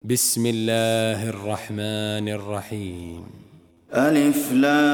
بسم الله الرحمن الرحيم. ألف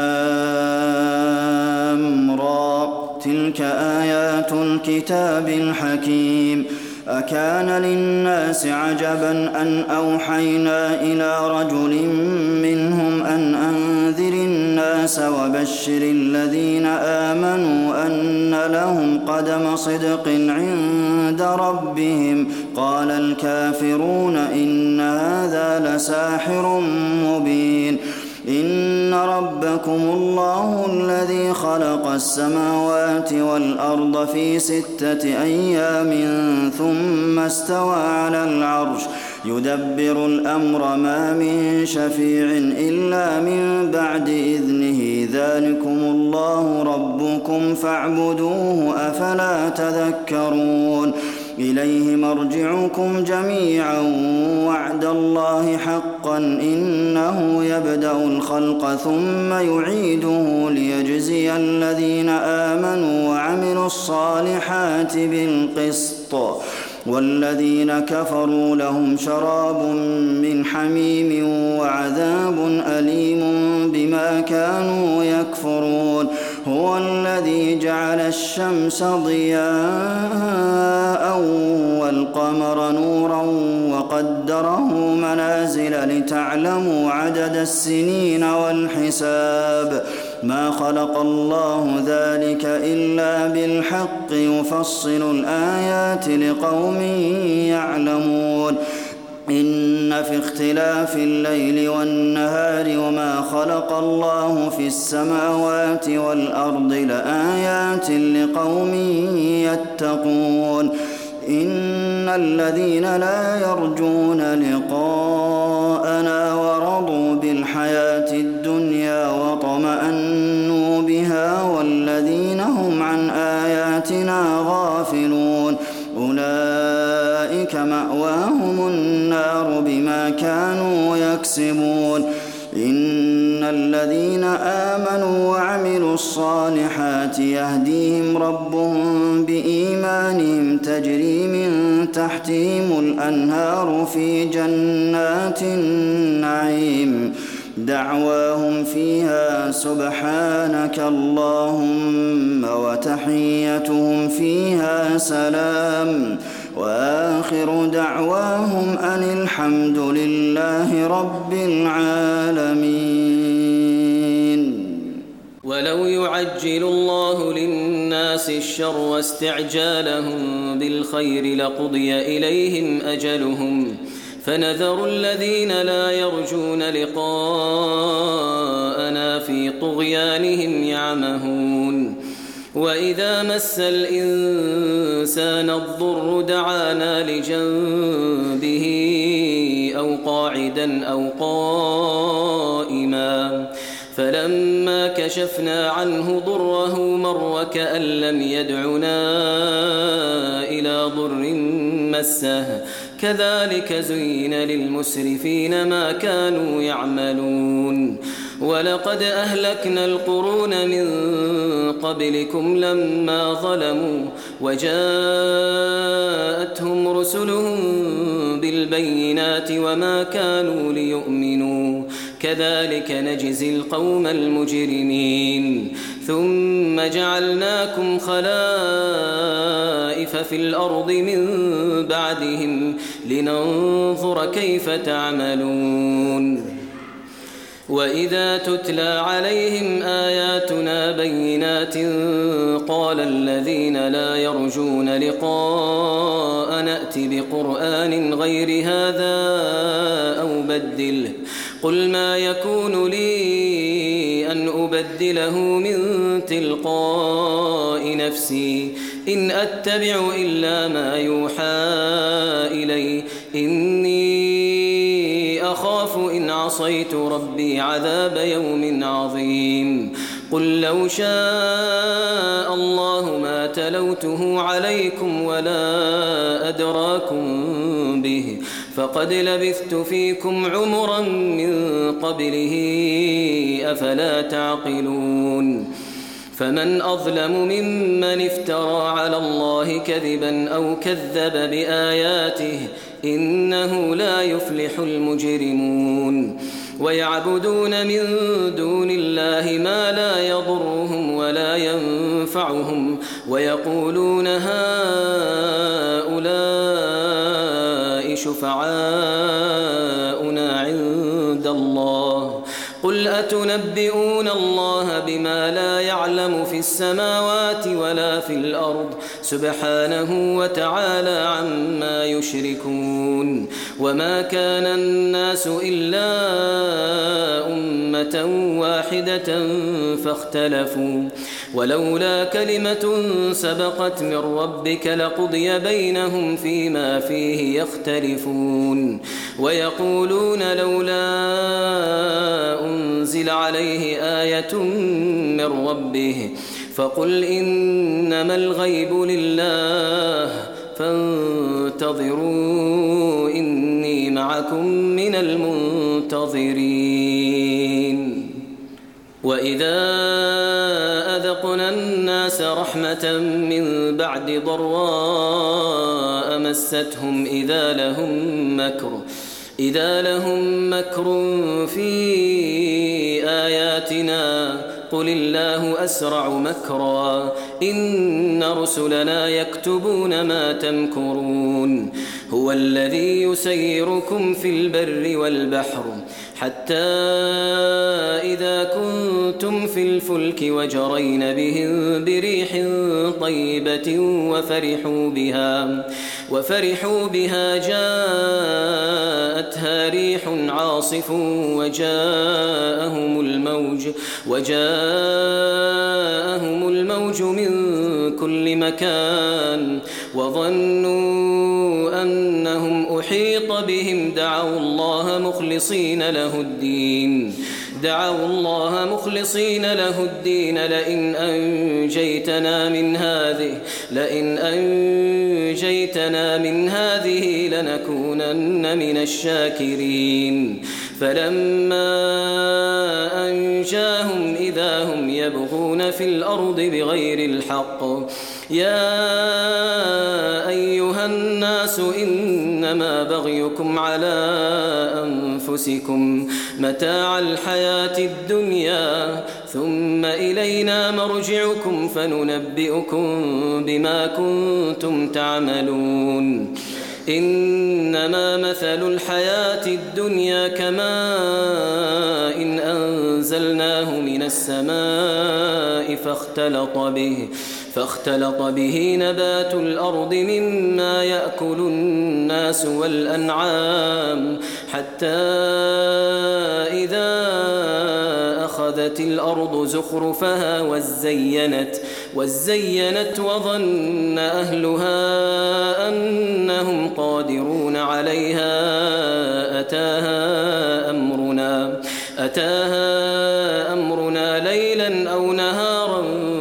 لام را، تلك آيات الكتاب الحكيم. أكان للناس عجبا أن أوحينا إلى رجل منهم أن أنذر الناس وبشر الذين آمنوا أن لهم قدم صدق عند ربهم. قال الكافرون إن هذا لساحر مبين. إن ربكم الله الذي خلق السماوات والأرض في 6 أيام ثم استوى على العرش يدبر الأمر ما من شفيع إلا من بعد إذنه ذلكم الله ربكم فاعبدوه أفلا تذكرون. إليه مرجعكم جميعا وعد الله حقا إنه يبدأ الخلق ثم يعيده ليجزي الذين آمنوا وعملوا الصالحات بالقسط والذين كفروا لهم شراب من حميم وعذاب أليم بما كانوا يكفرون. هو الذي جعل الشمس ضياء والقمر نورا وقدره منازل لتعلموا عدد السنين والحساب. ما خلق الله ذلك إلا بالحق يفصل الآيات لقوم يعلمون. إن في اختلاف الليل والنهار وما خلق الله في السماوات والأرض لآيات لقوم يتقون. إن الذين لا يرجون لقاءنا ورضوا بالحياة الدنيا وطمأنوا بها والذين هم عن آياتنا غافلون أولئك مأواهم النار بما كانوا يكسبون. إن الذين آمنوا وعملوا الصالحات يهديهم ربهم بإيمانهم تجري من تحتهم الأنهار في جنات النعيم دعواهم فيها سبحانك اللهم وتحيتهم فيها سلام وآخر دعواهم أن الحمد لله رب العالمين. ولو يعجل الله للناس الشر واستعجالهم بالخير لقضي إليهم أجلهم فنذر الذين لا يرجون لقاءنا في طغيانهم يعمهون. وإذا مس الإنسان الضر دعانا لجنبه أو قاعدا أو قائما فلما كشفنا عنه ضره مر وكأن لم يدعنا إلى ضر مسه كذلك زين للمسرفين ما كانوا يعملون. ولقد أهلكنا القرون من قبلكم لما ظلموا وجاءتهم رسلهم بالبينات وما كانوا ليؤمنوا كذلك نجزي القوم المجرمين. ثم جعلناكم خلائف في الأرض من بعدهم لننظر كيف تعملون. وإذا تتلى عليهم آياتنا بينات قال الذين لا يرجون لقاء نأت بقرآن غير هذا أو بدله قل ما يكون لي أن أبدله من تلقاء نفسي إن أتبع إلا ما يوحى إلي إني أخاف إن عصيت ربي عذاب يوم عظيم. قل لو شاء الله ما تلوته عليكم ولا أدراكم به فقد لبثت فيكم عمرا من قبله أفلا تعقلون. فمن أظلم ممن افترى على الله كذبا أو كذب بآياته إنه لا يفلح المجرمون ويعبدون من دون الله ما لا يضرهم ولا ينفعهم ويقولون هؤلاء شفعاؤنا عند الله قل أتنبئون الله بما لا يعلم في السماوات ولا في الأرض سبحانه وتعالى عما يشركون وما كان الناس إلا أمة واحدة فاختلفوا ولولا كلمة سبقت من ربك لقضي بينهم فيما فيه يختلفون ويقولون لولا أنزل عليه آية من ربه فقل إنما الغيب لله فانتظروا إني معكم من المنتظرين وإذا أذقنا الناس رحمة من بعد ضراء مستهم إذا لهم مكر في آياتنا قل الله أسرع مكرا إن رسلنا يكتبون ما تمكرون هو الذي يسيركم في البر والبحر حتى إذا كنتم في الفلك وجرين بهم بريح طيبة وفرحوا بها جاءتها ريح عاصف وجاءهم الموج من كل مكان وظنوا أنهم أحيط بهم دعوا الله مخلصين له الدين لئن أنجيتنا من هذه لنكونن من الشاكرين فلما أنجاهم إذا هم يبغون في الأرض بغير الحق يا أيها الناس إنما بغيكم على أنفسكم متاع الحياة الدنيا ثم إلينا مرجعكم فننبئكم بما كنتم تعملون إنما مثل الحياة الدنيا كماء إن أنزلناه من السماء فاختلط به نبات الأرض مما يأكل الناس والأنعام حتى إذا أخذت الأرض زخرفها وزينت وظن أهلها أنهم قادرون عليها أتاها أمرنا ليلا أو نهارا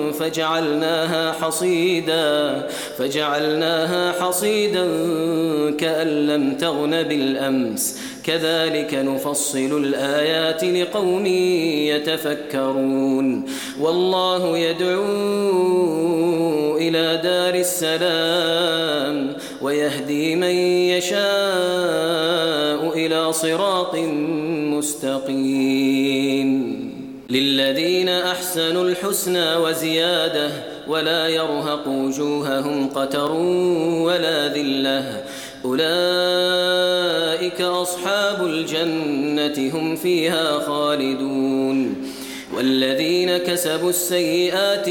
فجعلناها حصيدا كأن لم تغن بالأمس كذلك نفصل الآيات لقوم يتفكرون والله يدعو إلى دار السلام ويهدي من يشاء إلى صراط مستقيم للذين أحسنوا الحسنى وزيادة ولا يرهق وجوههم قتر ولا ذلة أولئك أصحاب الجنة هم فيها خالدون والذين كسبوا السيئات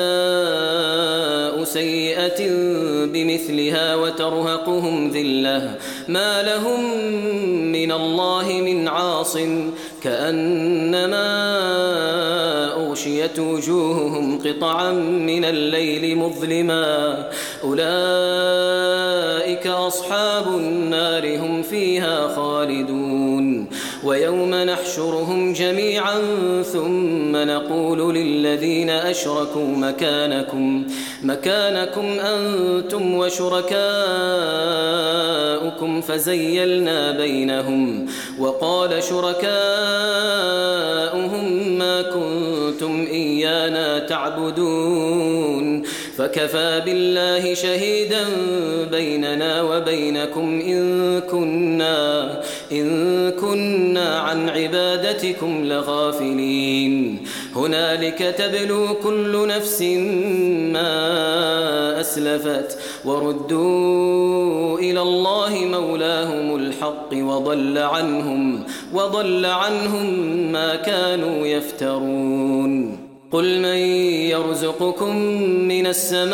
جزاء سيئة بمثلها وترهقهم ذلة ما لهم من الله من عاصم كأنما أغشيت وجوههم قطعا من الليل مظلما أولئك أصحاب النار هم فيها خالدون ويوم نحشرهم جميعا ثم نقول للذين أشركوا مكانكم أنتم وشركاؤكم فزيلنا بينهم وقال شركاؤهم ما كنتم إيانا تعبدون فكفى بالله شهيدا بيننا وبينكم إن كنا عن عبادتكم لغافلين هنالك تبلو كل نفس ما أسلفت وردوا إلى الله مولاهم الحق وضل عنهم ما كانوا يفترون قل من يرزقكم من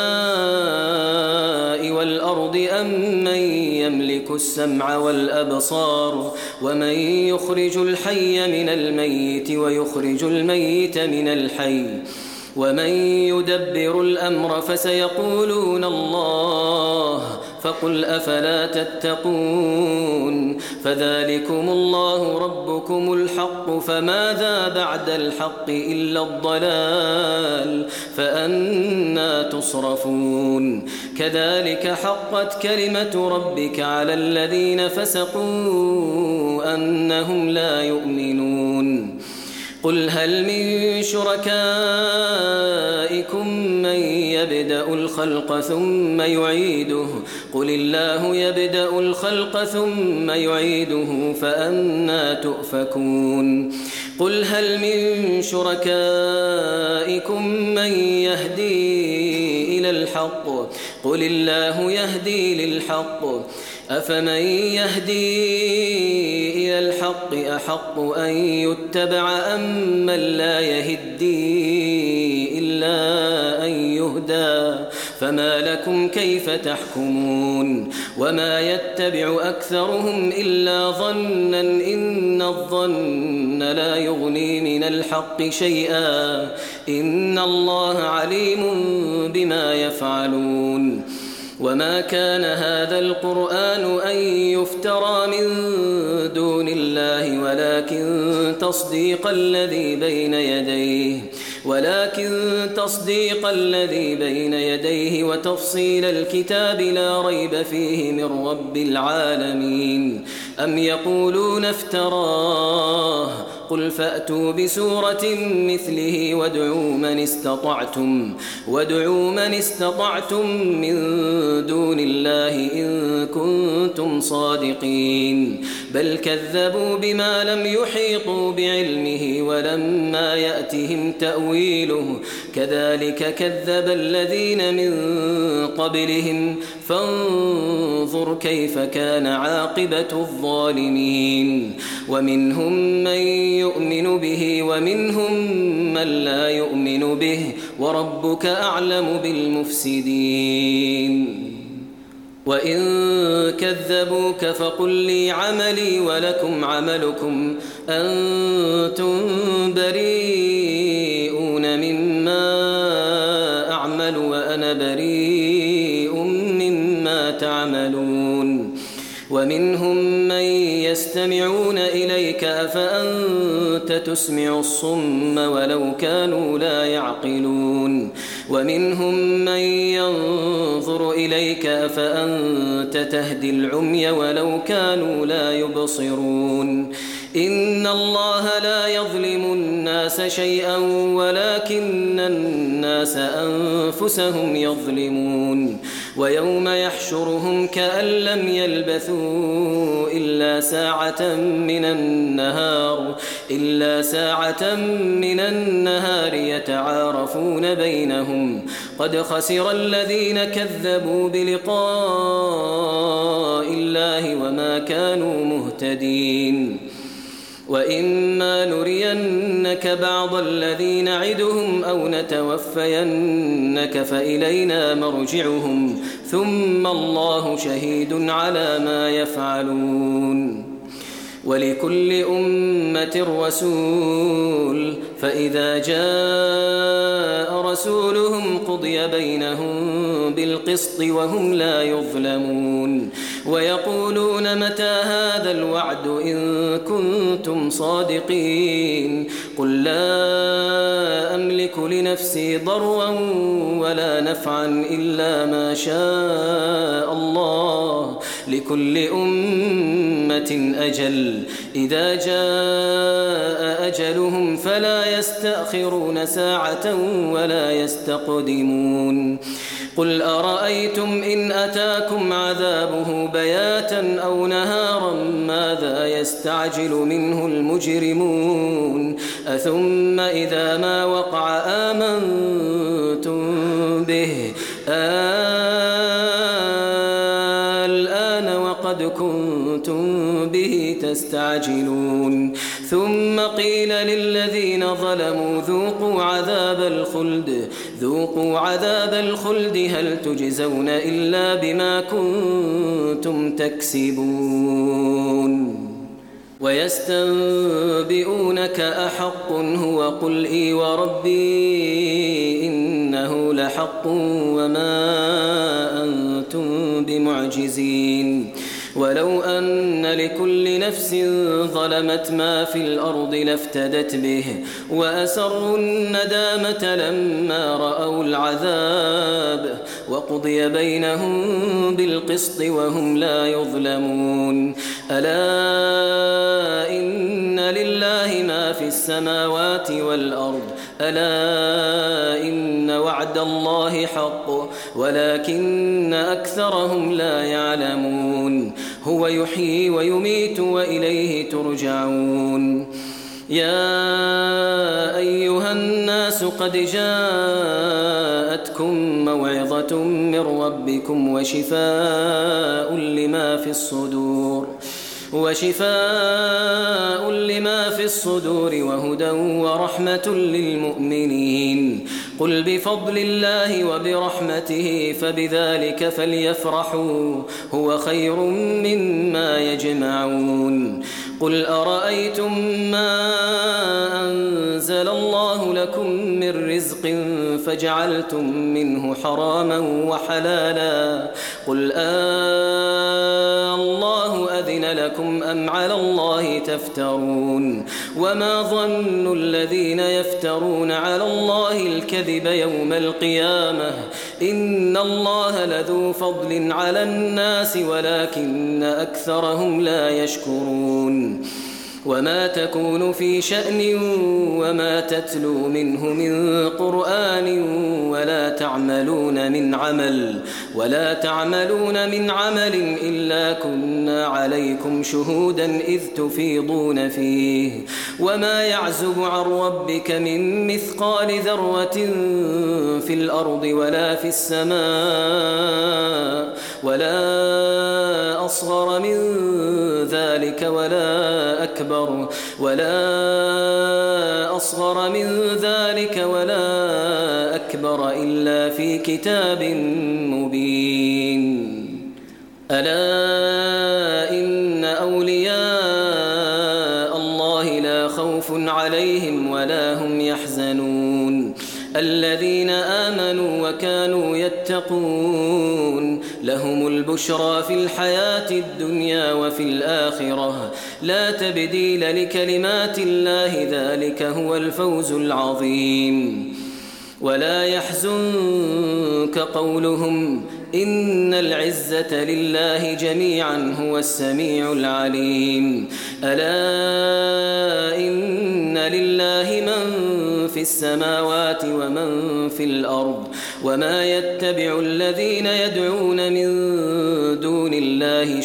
السماء والأرض أم من يملك السمع والأبصار ومن يخرج الحي من الميت ويخرج الميت من الحي ومن يدبر الأمر فسيقولون الله فقل أفلا تتقون فذلكم الله ربكم الحق فماذا بعد الحق إلا الضلال فأنى تصرفون كذلك حقت كلمة ربك على الذين فسقوا أنهم لا يؤمنون قل هل من شركائكم من يبدأ الخلق ثم يعيده قل الله يبدأ الخلق ثم يعيده فأنى تؤفكون قل هل من شركائكم من يهدي إلى الحق قل الله يهدي للحق أفمن يهدي إلى الحق أحق أن يتبع أم من لا يهدي إلا أن يهدى فما لكم كيف تحكمون وما يتبع أكثرهم إلا ظنا إن الظن لا يغني من الحق شيئا إن الله عليم بما يفعلون وما كان هذا القرآن أن يفترى من دون الله ولكن تصديق الذي بين يديه وتفصيل الكتاب لا ريب فيه من رب العالمين أم يقولون افتراه قل فأتوا بسورة مثله وادعوا من استطعتم من دون الله إن كنتم صادقين بل كذبوا بما لم يحيطوا بعلمه ولما يأتهم تأويله كذلك كذب الذين من قبلهم فانظر كيف كان عاقبة الظالمين ومنهم من يؤمن به ومنهم من لا يؤمن به وربك أعلم بالمفسدين وإن كذبوك فقل لي عملي ولكم عملكم أنتم بريئون مما أعمل وأنا بريء مما تعملون ومنهم من يستمعون إليك أفأنت تسمع الصم ولو كانوا لا يعقلون ومنهم من ينظر إليك أفأنت تهدي العمي ولو كانوا لا يبصرون إن الله لا يظلم الناس شيئا ولكن الناس أنفسهم يظلمون ويوم يحشرهم كأن لم يلبثوا إلا ساعة من النهار يتعارفون بينهم قد خسر الذين كذبوا بلقاء الله وما كانوا مهتدين وإما نرينك بعض الذي نعدهم أو نتوفينك فإلينا مرجعهم ثم الله شهيد على ما يفعلون ولكل أمة رسول فإذا جاء رسولهم قضي بينهم بالقسط وهم لا يظلمون ويقولون متى هذا الوعد إن كنتم صادقين قل لا أملك لنفسي ضرا ولا نفعا إلا ما شاء الله لكل أمة أجل إذا جاء أجلهم فلا يستأخرون ساعة ولا يستقدمون قل أرأيتم إن أتاكم عذابه بياتا أو نهارا ماذا يستعجل منه المجرمون أثم إذا ما وقع آمنتم به الآن وقد كنتم به تستعجلون ثم قيل للذين ظلموا ذوقوا عذاب الخلد هل تجزون إلا بما كنتم تكسبون ويستنبئونك أحق هو قل إي وربي إنه لحق وما أنتم بمعجزين ولو أن لكل نفس ظلمت ما في الأرض لافتدت به وأسروا الندامة لما رأوا العذاب وقضي بينهم بالقسط وهم لا يظلمون ألا إن لله ما في السماوات والأرض ألا إن وعد الله حق ولكن أكثرهم لا يعلمون هو يحيي ويميت وإليه ترجعون يا أيها الناس قد جاءتكم موعظة من ربكم وشفاء لما في الصدور وهدى ورحمة للمؤمنين قل بفضل الله وبرحمته فبذلك فليفرحوا هو خير مما يجمعون قل أرأيتم ما أنزل الله لكم من رزق فجعلتم منه حراما وحلالا قل الله أذن لكم أم على الله تفترون وما ظن الذين يفترون على الله الكذب يوم القيامة إن الله لذو فضل على الناس ولكن أكثرهم لا يشكرون وما تكون في شأن وما تتلو منه من قرآن ولا تعملون من عمل إلا كنا عليكم شهودا إذ تفيضون فيه وما يعزب عن ربك من مثقال ذرة في الأرض ولا في السماء ولا أصغر من ذلك ولا أكبر إلا في كتاب مبين ألا إن أولياء الله لا خوف عليهم ولا هم يحزنون الذين آمنوا وكانوا يتقون لهم البشرى في الحياة الدنيا وفي الآخرة لا تبديل لكلمات الله ذلك هو الفوز العظيم ولا يحزنك قولهم إن العزة لله جميعا هو السميع العليم ألا إن لله من في السماوات ومن في الأرض وما يتبع الذين يدعون من دون الله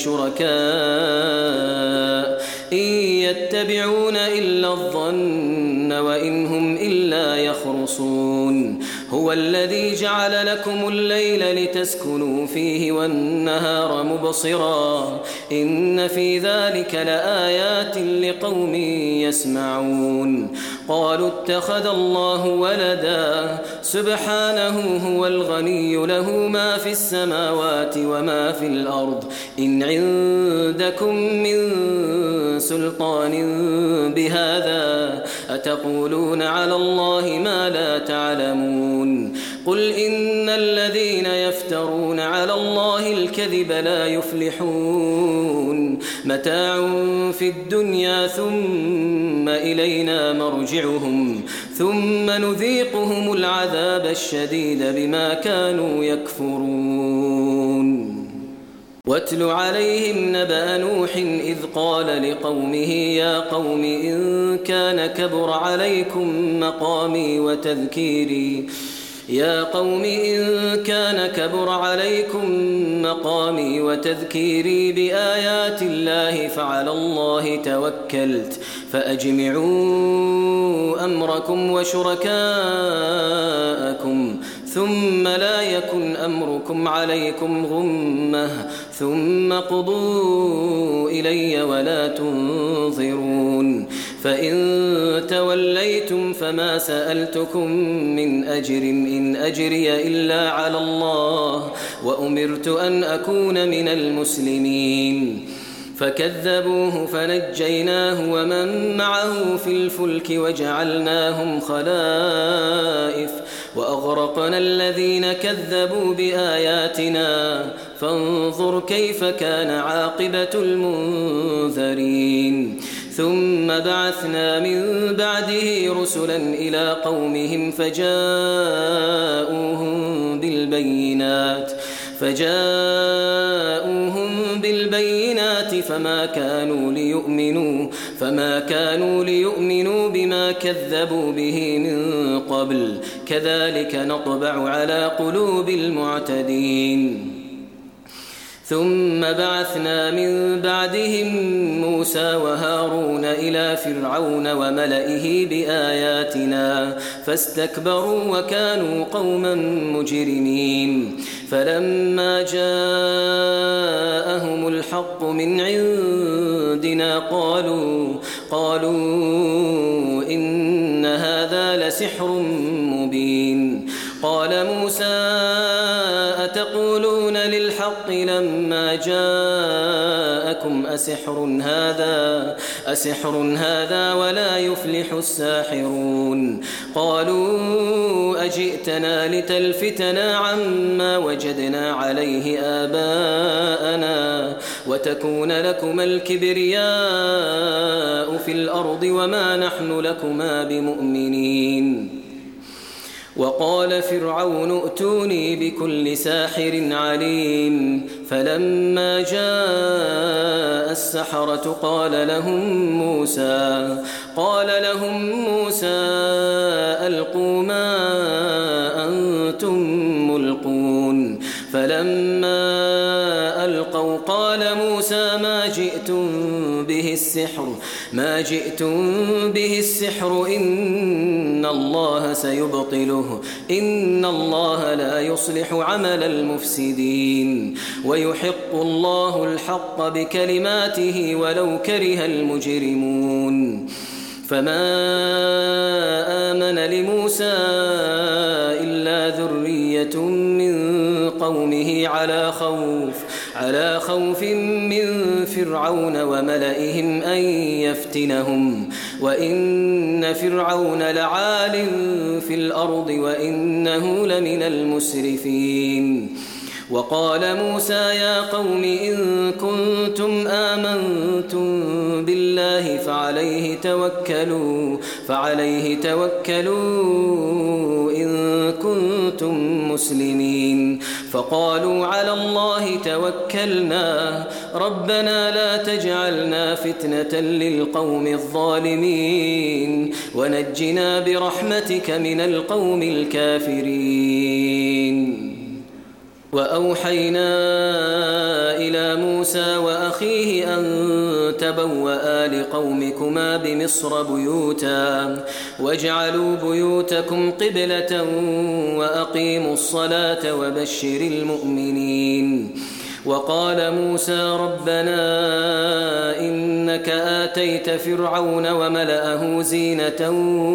شركاء إن يتبعون إلا الظن وإن هم إلا يخرصون هو الذي جعل لكم الليل لتسكنوا فيه والنهار مبصرا إن في ذلك لآيات لقوم يسمعون قالوا اتخذ الله ولدا سبحانه هو الغني له ما في السماوات وما في الأرض إن عندكم من سلطان بهذا أتقولون على الله ما لا تعلمون قل إن الذين يفترون على الله الكذب لا يفلحون متاع في الدنيا ثم إلينا مرجعهم ثم نذيقهم العذاب الشديد بما كانوا يكفرون واتل عليهم نبأ نوح إذ قال لقومه يا قوم إن كان كبر عليكم مقامي وتذكيري بآيات الله فعلى الله توكلت فأجمعوا أمركم وشركاءكم ثم لا يكن أمركم عليكم غمة ثم قضوا إلي ولا تنظرون فإن توليتم فما سألتكم من أجر إن أجري إلا على الله وأمرت أن أكون من المسلمين فكذبوه فنجيناه ومن معه في الفلك وجعلناهم خلائف وأغرقنا الذين كذبوا بآياتنا فانظر كيف كان عاقبة المنذرين ثم بعثنا من بعده رسلا إلى قومهم فجاءوهم بالبينات فما كانوا ليؤمنوا بما كذبوا به من قبل كذلك نطبع على قلوب المعتدين ثم بعثنا من بعدهم موسى وهارون إلى فرعون وملئه بآياتنا فاستكبروا وكانوا قوما مجرمين فلما جاءهم الحق من عندنا قالوا إن هذا لسحر مبين قال موسى أتقولون للحق لما جاءكم أسحر هذا ولا يفلح الساحرون قالوا أجئتنا لتلفتنا عما وجدنا عليه آباءنا وتكون لكما الكبرياء في الأرض وما نحن لكما بمؤمنين وقال فرعون ائتوني بكل ساحر عليم فلما جاء السحرة قال لهم موسى ألقوا ما أنتم ملقون فلما ألقوا قال موسى ما جئتم به السحر إن الله سيبطله إن الله لا يصلح عمل المفسدين ويحق الله الحق بكلماته ولو كره المجرمون فما آمن لموسى إلا ذرية من قومه على خوف من فرعون وملئهم أن يفتنهم وإن فرعون لعال في الأرض وإنه لمن المسرفين وقال موسى يا قوم إن كنتم آمنتم بالله فعليه توكلوا إن كنتم مسلمين فقالوا على الله توكلنا ربنا لا تجعلنا فتنة للقوم الظالمين ونجنا برحمتك من القوم الكافرين وأوحينا إلى موسى وأخيه أن تبوأ لقومكما بمصر بيوتا واجعلوا بيوتكم قبلة وأقيموا الصلاة وبشر المؤمنين وقال موسى ربنا إنك آتيت فرعون وملأه زينة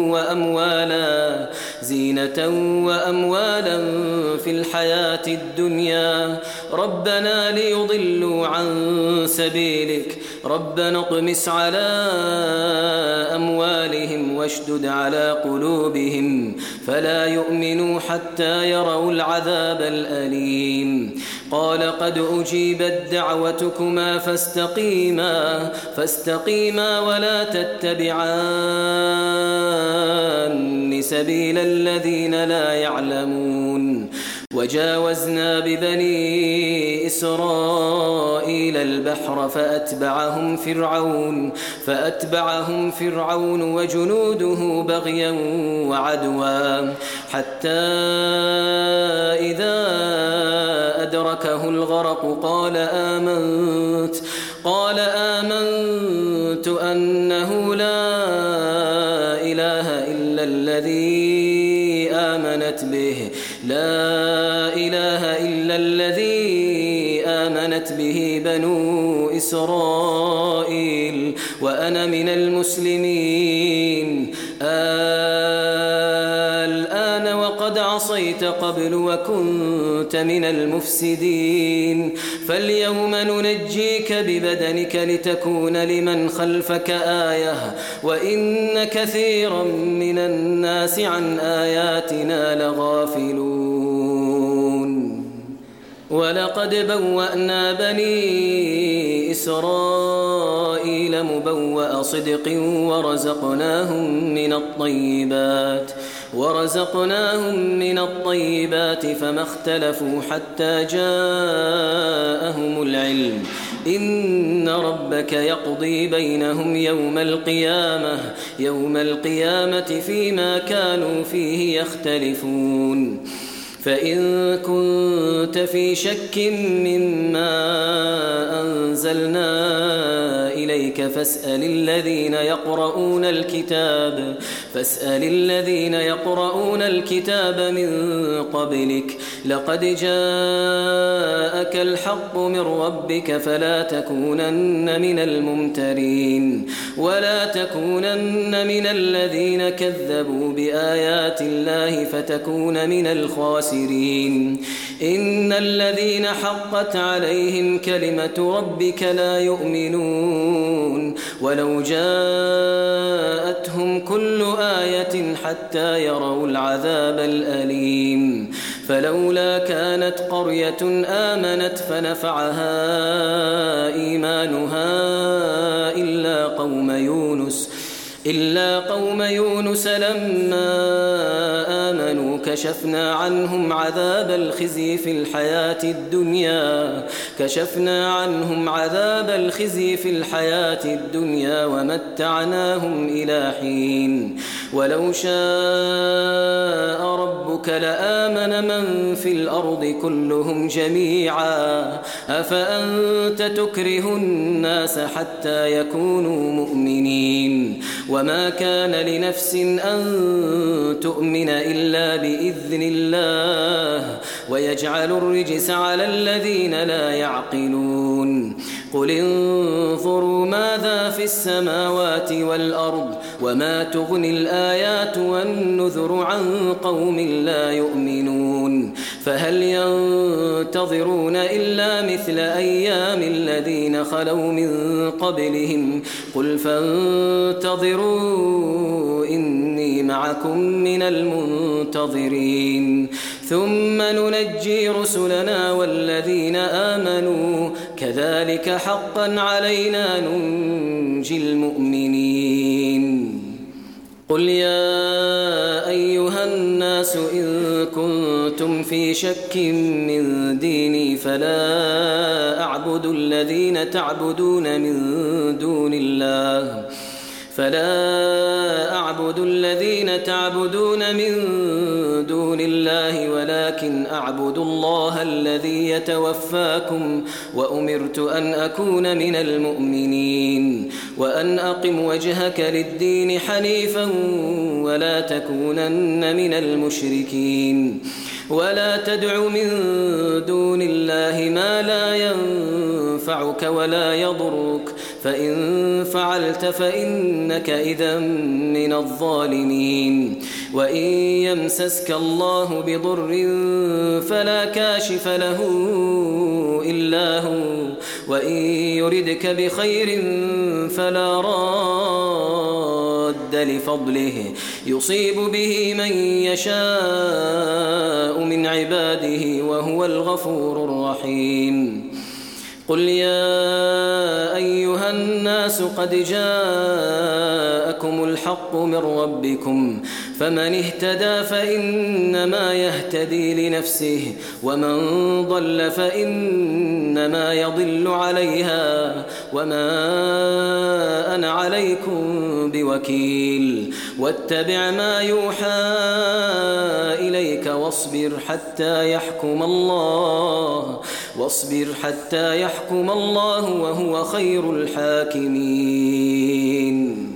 وأموالا في الحياة الدنيا ربنا ليضلوا عن سبيلك ربنا اطمس على أموالهم واشدد على قلوبهم فلا يؤمنوا حتى يروا العذاب الأليم قال قد أجيبت دعوتكما فاستقيما ولا تتبعان سبيل الذين لا يعلمون وجاوزنا ببني إسرائيل البحر فأتبعهم فرعون وجنوده بغيا وعدوا حتى إذا أدركه الغرق قال آمنت أنه لا إله إلا الذي آمنت به بنو إسرائيل وأنا من المسلمين الآن وقد عصيت قبل وكنت من المفسدين فاليوم ننجيك ببدنك لتكون لمن خلفك آية وإن كثيرا من الناس عن آياتنا لغافلون ولقد بوأنا بني إسرائيل مبوأ صدق ورزقناهم من الطيبات فما اختلفوا حتى جاءهم العلم إن ربك يقضي بينهم يوم القيامة فيما كانوا فيه يختلفون فإن كنت في شك مما أنزلنا إليك فاسأل الذين يقرؤون الكتاب من قبلك لقد جاءك الحق من ربك فلا تكونن من الممترين ولا تكونن من الذين كذبوا بآيات الله فتكون من الخاسرين إن الذين حقت عليهم كلمة ربك لا يؤمنون ولو جاءتهم كل آية حتى يروا العذاب الأليم فلولا كانت قرية آمنت فنفعها إيمانها إلا قوم يونس لما آمنوا كشفنا عنهم عذاب الخزي في الحياة الدنيا ومتعناهم إلى حين ولو شاء ربك لآمن من في الأرض كلهم جميعا أفأنت تكره الناس حتى يكونوا مؤمنين وما كان لنفس أن تؤمن إلا بإذن الله ويجعل الرجس على الذين لا يعقلون قل انظروا ماذا في السماوات والأرض وما تغني الآيات والنذر عن قوم لا يؤمنون فهل ينتظرون إلا مثل أيام الذين خلوا من قبلهم قل فانتظروا إني معكم من المنتظرين ثم ننجي رسلنا والذين آمنوا كذلك حقا علينا ننجي المؤمنين قل يا أيها الناس إن كنتم في شك من ديني فلا أعبد الذين تعبدون من دون الله ولكن أعبد الله الذي يتوفاكم وأمرت أن أكون من المؤمنين وأن أقم وجهك للدين حنيفا ولا تكونن من المشركين ولا تدع من دون الله ما لا ينفعك ولا يضرك فإن فعلت فإنك إذا من الظالمين وإن يمسسك الله بضر فلا كاشف له إلا هو وإن يردك بخير فلا راد لفضله يصيب به من يشاء من عباده وهو الغفور الرحيم قل يا أيها الناس قد جاءكم جاءكم الحق من ربكم فمن اهتدى فإنما يهتدي لنفسه ومن ضل فإنما يضل عليها وما أنا عليكم بوكيل واتبع ما يوحى إليك واصبر حتى يحكم الله وهو خير الحاكمين.